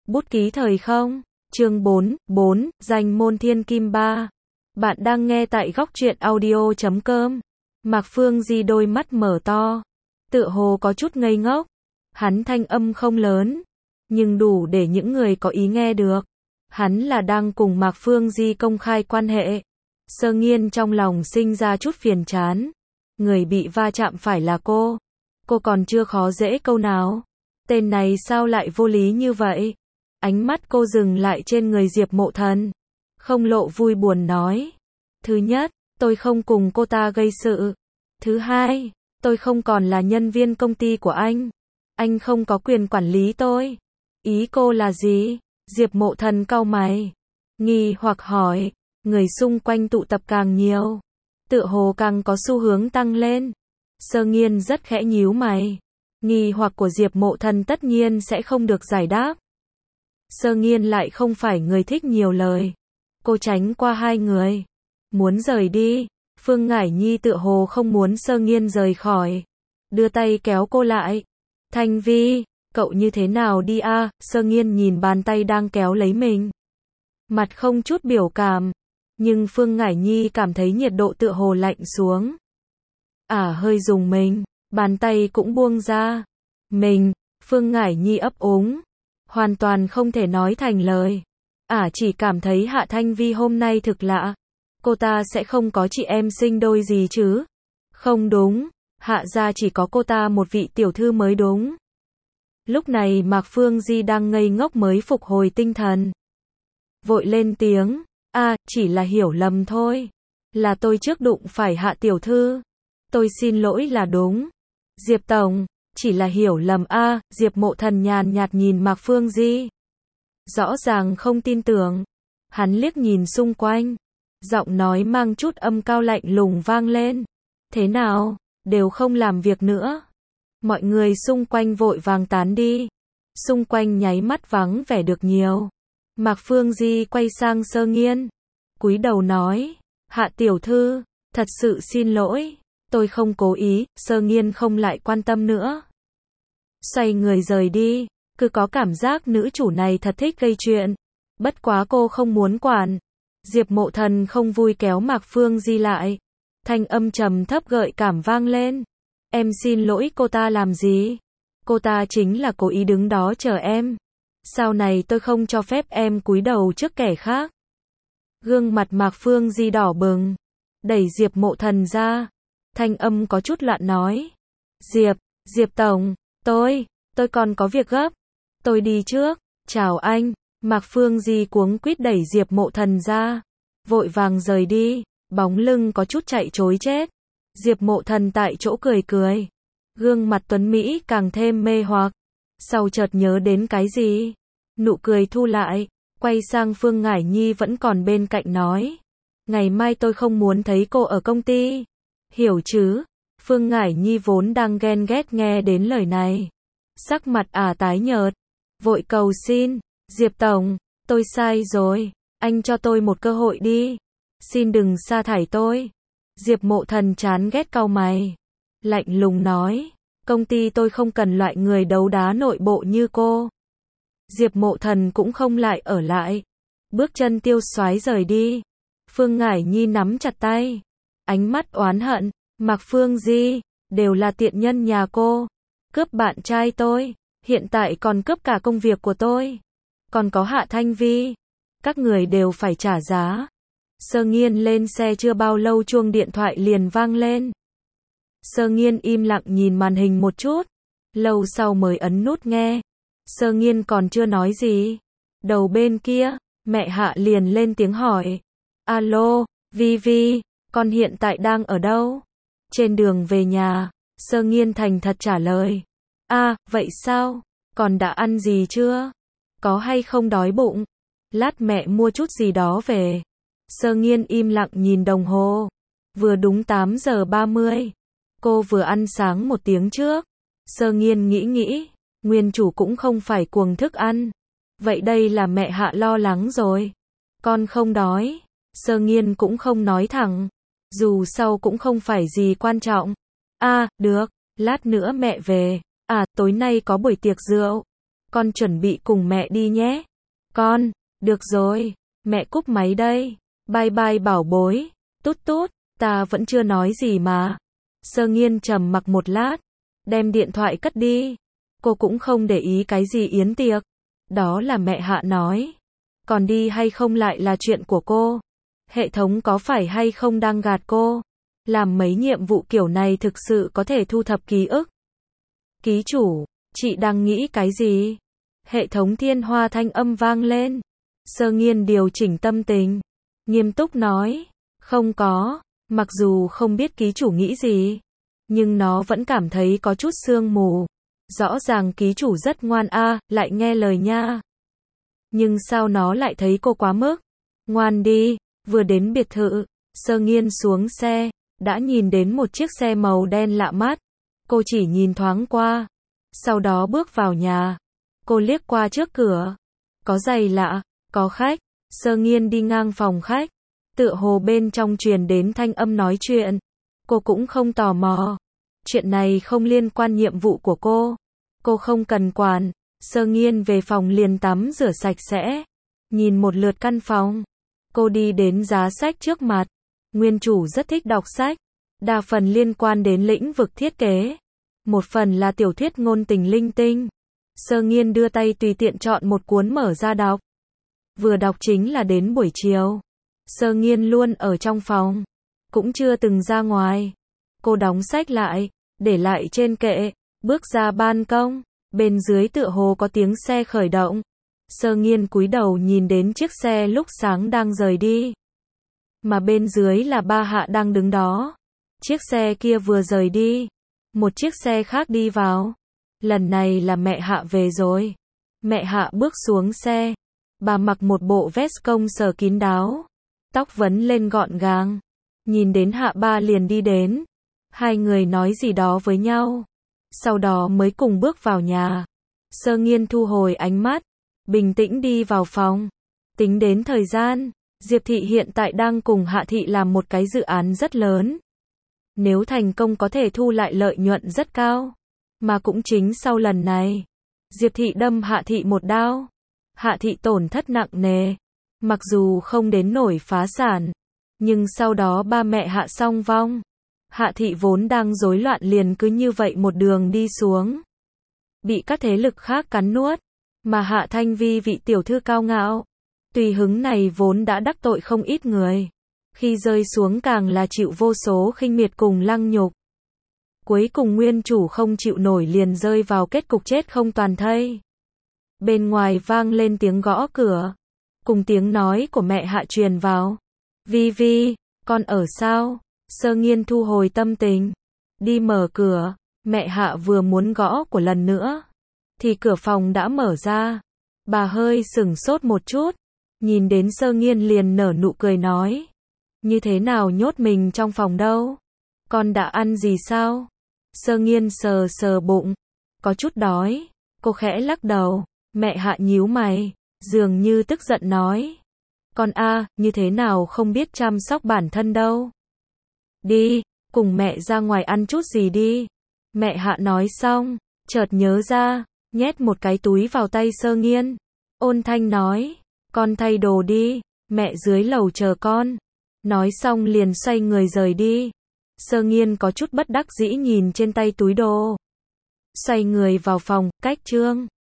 Bút ký thời không? Chương 4, danh môn thiên kim 3. Bạn đang nghe tại góc truyện audio.com. Mạc Phương Di đôi mắt mở to, tựa hồ có chút ngây ngốc. Hắn thanh âm không lớn, nhưng đủ để những người có ý nghe được. Hắn là đang cùng Mạc Phương Di công khai quan hệ. Sơ Nghiên trong lòng sinh ra chút phiền chán. Người bị va chạm phải là cô. Cô còn chưa khó dễ câu nào. Tên này sao lại vô lý như vậy? Ánh mắt cô dừng lại trên người Diệp Mộ Thần. Không lộ vui buồn nói. Thứ nhất, tôi không cùng cô ta gây sự. Thứ hai, tôi không còn là nhân viên công ty của anh. Anh không có quyền quản lý tôi. Ý cô là gì? Diệp Mộ Thần cau mày, nghi hoặc hỏi. Người xung quanh tụ tập càng nhiều, tựa hồ càng có xu hướng tăng lên. Sơ Nghiên rất khẽ nhíu mày. Nghi hoặc của Diệp Mộ Thần tất nhiên sẽ không được giải đáp. Sơ Nghiên lại không phải người thích nhiều lời. Cô tránh qua hai người, muốn rời đi. Phương Ngải Nhi tựa hồ không muốn Sơ Nghiên rời khỏi, đưa tay kéo cô lại. Thanh Vi, cậu như thế nào đi a? Sơ Nghiên nhìn bàn tay đang kéo lấy mình, mặt không chút biểu cảm. Nhưng Phương Ngải Nhi cảm thấy nhiệt độ tựa hồ lạnh xuống. Hơi rùng mình, bàn tay cũng buông ra. Mình, Phương Ngải Nhi ấp úng, hoàn toàn không thể nói thành lời. Chỉ cảm thấy Hạ Thanh Vi hôm nay thực lạ. Cô ta sẽ không có chị em sinh đôi gì chứ? Không đúng, Hạ gia chỉ có cô ta một vị tiểu thư mới đúng. Lúc này Mạc Phương Di đang ngây ngốc mới phục hồi tinh thần. Vội lên tiếng, chỉ là hiểu lầm thôi. Là tôi trước đụng phải Hạ tiểu thư. Tôi xin lỗi là đúng. Diệp tổng, chỉ là hiểu lầm Diệp Mộ Thần nhàn nhạt nhìn Mạc Phương Di. Rõ ràng không tin tưởng. Hắn liếc nhìn xung quanh. Giọng nói mang chút âm cao lạnh lùng vang lên. Thế nào, đều không làm việc nữa. Mọi người xung quanh vội vàng tán đi. Xung quanh nháy mắt vắng vẻ được nhiều. Mạc Phương Di quay sang Sơ Nghiên, cúi đầu nói, Hạ tiểu thư, thật sự xin lỗi, tôi không cố ý. Sơ Nghiên không lại quan tâm nữa, xoay người rời đi. Cứ có cảm giác nữ chủ này thật thích gây chuyện. Bất quá cô không muốn quản. Diệp Mộ Thần không vui kéo Mạc Phương Di lại. Thanh âm trầm thấp gợi cảm vang lên. Em xin lỗi cô ta làm gì? Cô ta chính là cố ý đứng đó chờ em. Sau này tôi không cho phép em cúi đầu trước kẻ khác. Gương mặt Mạc Phương Di đỏ bừng, đẩy Diệp Mộ Thần ra. Thanh âm có chút loạn nói. Diệp tổng, tôi còn có việc gấp. Tôi đi trước, chào anh. Mạc Phương Di cuống quýt đẩy Diệp Mộ Thần ra, vội vàng rời đi, bóng lưng có chút chạy trối chết. Diệp Mộ Thần tại chỗ cười cười, gương mặt tuấn Mỹ càng thêm mê hoặc. Sau chợt nhớ đến cái gì, nụ cười thu lại, quay sang Phương Ngải Nhi vẫn còn bên cạnh nói. Ngày mai tôi không muốn thấy cô ở công ty. Hiểu chứ? Phương Ngải Nhi vốn đang ghen ghét nghe đến lời này, sắc mặt tái nhợt, vội cầu xin. Diệp tổng, tôi sai rồi, anh cho tôi một cơ hội đi. Xin đừng sa thải tôi. Diệp Mộ Thần chán ghét cau mày, lạnh lùng nói, công ty tôi không cần loại người đấu đá nội bộ như cô. Diệp Mộ Thần cũng không lại ở lại, bước chân tiêu xoái rời đi. Phương Ngải Nhi nắm chặt tay, ánh mắt oán hận. Mạc Phương Di, đều là tiện nhân nhà cô, cướp bạn trai tôi, hiện tại còn cướp cả công việc của tôi. Còn có Hạ Thanh Vi, các người đều phải trả giá. Sơ Nghiên lên xe chưa bao lâu chuông điện thoại liền vang lên. Sơ Nghiên im lặng nhìn màn hình một chút, lâu sau mới ấn nút nghe. Sơ Nghiên còn chưa nói gì, đầu bên kia, mẹ Hạ liền lên tiếng hỏi. Alo, Vi Vi, con hiện tại đang ở đâu? Trên đường về nhà. Sơ Nghiên thành thật trả lời. Vậy sao? Con đã ăn gì chưa? Có hay không đói bụng? Lát mẹ mua chút gì đó về. Sơ Nghiên im lặng nhìn đồng hồ. Vừa đúng 8 giờ 30. Cô vừa ăn sáng một tiếng trước. Sơ Nghiên nghĩ, nguyên chủ cũng không phải cuồng thức ăn. Vậy đây là mẹ Hạ lo lắng rồi. Con không đói. Sơ Nghiên cũng không nói thẳng. Dù sau cũng không phải gì quan trọng. Được, lát nữa mẹ về. Tối nay có buổi tiệc rượu. con chuẩn bị cùng mẹ đi nhé. Con, được rồi, mẹ cúp máy đây. Bye bye bảo bối. Tút tút, ta vẫn chưa nói gì mà. Sơ Nghiên trầm mặc một lát, đem điện thoại cất đi. Cô cũng không để ý cái gì yến tiệc. Đó là mẹ Hạ nói. Còn đi hay không lại là chuyện của cô. Hệ thống có phải hay không đang gạt cô. Làm mấy nhiệm vụ kiểu này thực sự có thể thu thập ký ức. Ký chủ, chị đang nghĩ cái gì? Hệ thống thiên hoa thanh âm vang lên. Sơ Nghiên điều chỉnh tâm tình, nghiêm túc nói. Không có, mặc dù không biết ký chủ nghĩ gì, nhưng nó vẫn cảm thấy có chút sương mù. Rõ ràng ký chủ rất ngoan lại nghe lời nha. Nhưng sao nó lại thấy cô quá mức? Ngoan đi, vừa đến biệt thự, Sơ Nghiên xuống xe, đã nhìn đến một chiếc xe màu đen lạ mắt. Cô chỉ nhìn thoáng qua, sau đó bước vào nhà. Cô liếc qua trước cửa, có giày lạ, có khách. Sơ Nghiên đi ngang phòng khách, tựa hồ bên trong truyền đến thanh âm nói chuyện. Cô cũng không tò mò. Chuyện này không liên quan nhiệm vụ của cô. Cô không cần quản. Sơ Nghiên về phòng liền tắm rửa sạch sẽ. Nhìn một lượt căn phòng. Cô đi đến giá sách trước mặt. Nguyên chủ rất thích đọc sách. Đa phần liên quan đến lĩnh vực thiết kế. Một phần là tiểu thuyết ngôn tình linh tinh. Sơ Nghiên đưa tay tùy tiện chọn một cuốn mở ra đọc. Vừa đọc chính là đến buổi chiều. Sơ Nghiên luôn ở trong phòng, cũng chưa từng ra ngoài. Cô đóng sách lại, để lại trên kệ, bước ra ban công. Bên dưới tựa hồ có tiếng xe khởi động. Sơ Nghiên cúi đầu nhìn đến chiếc xe lúc sáng đang rời đi. Mà bên dưới là ba Hạ đang đứng đó. Chiếc xe kia vừa rời đi, một chiếc xe khác đi vào. Lần này là mẹ Hạ về rồi. Mẹ Hạ bước xuống xe. Bà mặc một bộ vest công sở kín đáo, tóc vấn lên gọn gàng. Nhìn đến Hạ ba liền đi đến. Hai người nói gì đó với nhau, sau đó mới cùng bước vào nhà. Sơ Nghiên thu hồi ánh mắt, bình tĩnh đi vào phòng. Tính đến thời gian, Diệp Thị hiện tại đang cùng Hạ Thị làm một cái dự án rất lớn. Nếu thành công có thể thu lại lợi nhuận rất cao. Mà cũng chính sau lần này, Diệp Thị đâm Hạ Thị một đao. Hạ Thị tổn thất nặng nề. Mặc dù không đến nổi phá sản, nhưng sau đó ba mẹ Hạ song vong. Hạ Thị vốn đang rối loạn liền cứ như vậy một đường đi xuống. Bị các thế lực khác cắn nuốt. Mà Hạ Thanh Vi vị tiểu thư cao ngạo, tùy hứng này vốn đã đắc tội không ít người. Khi rơi xuống càng là chịu vô số khinh miệt cùng lăng nhục. Cuối cùng nguyên chủ không chịu nổi liền rơi vào kết cục chết không toàn thây. Bên ngoài vang lên tiếng gõ cửa, cùng tiếng nói của mẹ Hạ truyền vào. Vi Vi, con ở sao? Sơ Nghiên thu hồi tâm tình, đi mở cửa. Mẹ Hạ vừa muốn gõ của lần nữa, thì cửa phòng đã mở ra. Bà hơi sửng sốt một chút, nhìn đến Sơ Nghiên liền nở nụ cười nói. Như thế nào nhốt mình trong phòng đâu? Con đã ăn gì sao? Sơ Nghiên sờ sờ bụng, có chút đói. Cô khẽ lắc đầu. Mẹ Hạ nhíu mày, dường như tức giận nói. Con như thế nào không biết chăm sóc bản thân đâu. Đi, cùng mẹ ra ngoài ăn chút gì đi. Mẹ Hạ nói xong, chợt nhớ ra, nhét một cái túi vào tay Sơ Nghiên. Ôn thanh nói, con thay đồ đi, mẹ dưới lầu chờ con. Nói xong liền xoay người rời đi. Sơ Nghiên có chút bất đắc dĩ nhìn trên tay túi đồ. Xoay người vào phòng, cách chương.